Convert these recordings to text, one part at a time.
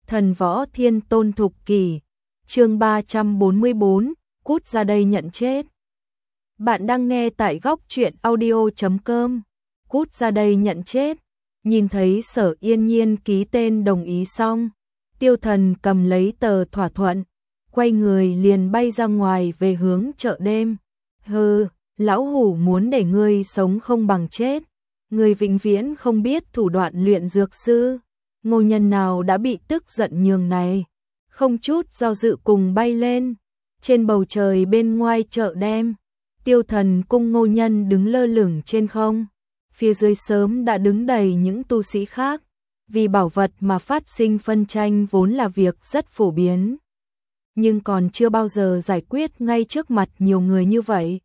Thần võ thiên tôn thục kỷ, chương 344, cút ra đây nhận chết. Bạn đang nghe tại góc truyện audio.com. Cút ra đây nhận chết. Nhìn thấy Sở Yên Nhiên ký tên đồng ý xong, Tiêu Thần cầm lấy tờ thỏa thuận, quay người liền bay ra ngoài về hướng chợ đêm. Hừ, lão hủ muốn để ngươi sống không bằng chết. Ngươi vĩnh viễn không biết thủ đoạn luyện dược sư. Ngô Nhân nào đã bị tức giận nhường này, không chút do dự cùng bay lên. Trên bầu trời bên ngoài chợ đêm, Tiêu Thần cùng Ngô Nhân đứng lơ lửng trên không. Phía dưới sớm đã đứng đầy những tu sĩ khác, vì bảo vật mà phát sinh phân tranh vốn là việc rất phổ biến. Nhưng còn chưa bao giờ giải quyết ngay trước mặt nhiều người như vậy.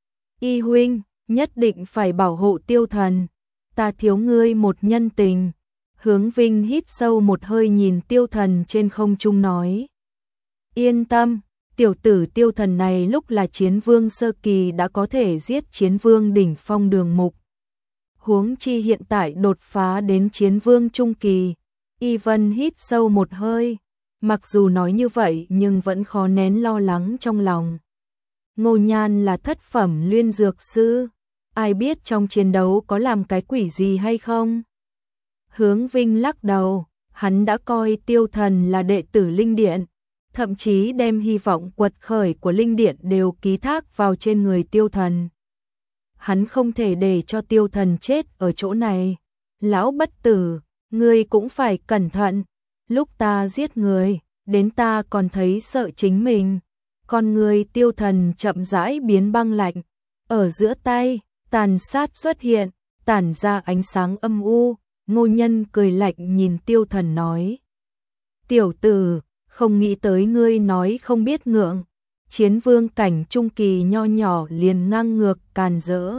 Y huynh, nhất định phải bảo hộ Tiêu Thần, ta thiếu ngươi một nhân tình. Hướng Vinh hít sâu một hơi nhìn Tiêu Thần trên không trung nói. Yên tâm, tiểu tử Tiêu Thần này lúc là chiến vương sơ kỳ đã có thể giết chiến vương đỉnh phong Đường Mục. Huống chi hiện tại đột phá đến chiến vương trung kỳ. Y Vân hít sâu một hơi, mặc dù nói như vậy nhưng vẫn khó nén lo lắng trong lòng. Ngô Nhan là thất phẩm luyện dược sư, ai biết trong chiến đấu có làm cái quỷ gì hay không? Hướng Vinh lắc đầu, hắn đã coi Tiêu Thần là đệ tử Linh Điện, thậm chí đem hy vọng quật khởi của Linh Điện đều ký thác vào trên người Tiêu Thần. Hắn không thể để cho Tiêu Thần chết ở chỗ này. Lão bất tử, ngươi cũng phải cẩn thận, lúc ta giết người, đến ta còn thấy sợ chính mình. Con người Tiêu Thần chậm rãi biến băng lạnh, ở giữa tay, tàn sát xuất hiện, tản ra ánh sáng âm u. Ngô Nhân cười lạnh nhìn Tiêu Thần nói. Tiểu tử, không nghĩ tới ngươi nói không biết ngượng. Chiến vương cảnh trung kỳ nho nhỏ liền ngang ngược càn rỡ.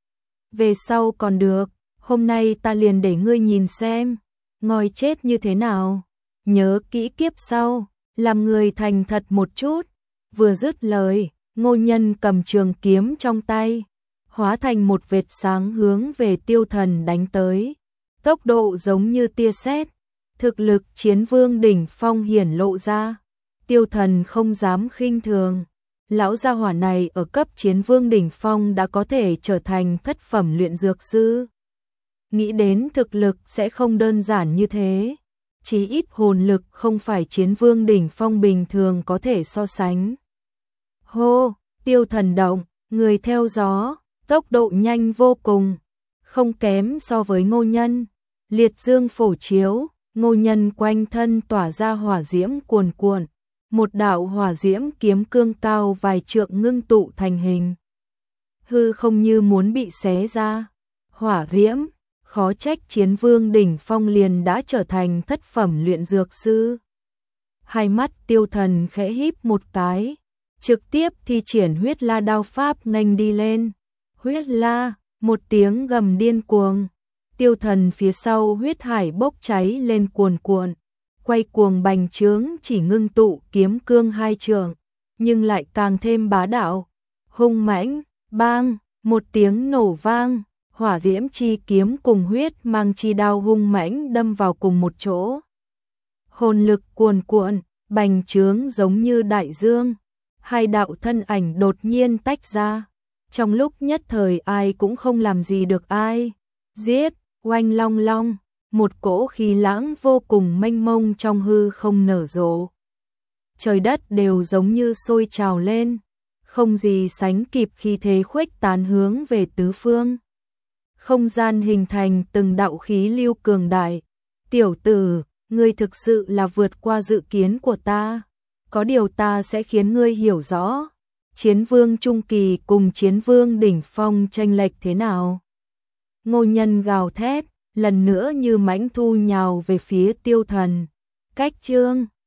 Về sau còn được, hôm nay ta liền để ngươi nhìn xem, ngòi chết như thế nào. Nhớ kỹ kiếp sau, làm người thành thật một chút. Vừa dứt lời, Ngô Nhân cầm trường kiếm trong tay, hóa thành một vệt sáng hướng về Tiêu Thần đánh tới. Tốc độ giống như tia sét, thực lực chiến vương đỉnh phong hiển lộ ra. Tiêu Thần không dám khinh thường, lão gia hỏa này ở cấp chiến vương đỉnh phong đã có thể trở thành thất phẩm luyện dược sư. Nghĩ đến thực lực sẽ không đơn giản như thế, chí ít hồn lực không phải chiến vương đỉnh phong bình thường có thể so sánh. Hô, Tiêu Thần động, người theo gió, tốc độ nhanh vô cùng, không kém so với Ngô Nhân. Liệt dương phổ chiếu, Ngô Nhân quanh thân tỏa ra hỏa diễm cuồn cuộn, một đạo hỏa diễm kiếm cương cao vài trượng ngưng tụ thành hình. Hư không như muốn bị xé ra. Hỏa diễm, khó trách chiến vương đỉnh phong liền đã trở thành thất phẩm luyện dược sư. Hai mắt Tiêu Thần khẽ híp một cái, trực tiếp thi triển huyết la đao pháp nghênh đi lên. Huyết la, một tiếng gầm điên cuồng. Tiêu Thần phía sau huyết hải bốc cháy lên cuồn cuộn, quay cuồng bành trướng chỉ ngưng tụ kiếm cương hai trường, nhưng lại càng thêm bá đạo, hung mãnh. Bang, một tiếng nổ vang, hỏa diễm chi kiếm cùng huyết mang chi đao hung mãnh đâm vào cùng một chỗ. Hồn lực cuồn cuộn, bành trướng giống như đại dương, hai đạo thân ảnh đột nhiên tách ra, trong lúc nhất thời ai cũng không làm gì được ai. Giết! Oanh long long, một cỗ khí lãng vô cùng mênh mông trong hư không nở rộ. Trời đất đều giống như sôi trào lên, không gì sánh kịp khi thế khuếch tán hướng về tứ phương. Không gian hình thành từng đạo khí lưu cường đại. Tiểu tử, ngươi thực sự là vượt qua dự kiến của ta. Có điều ta sẽ khiến ngươi hiểu rõ, chiến vương trung kỳ cùng chiến vương đỉnh phong chênh lệch thế nào. Ngô Nhân gào thét, lần nữa như mãnh thu nhào về phía Tiêu Thần. Cách chương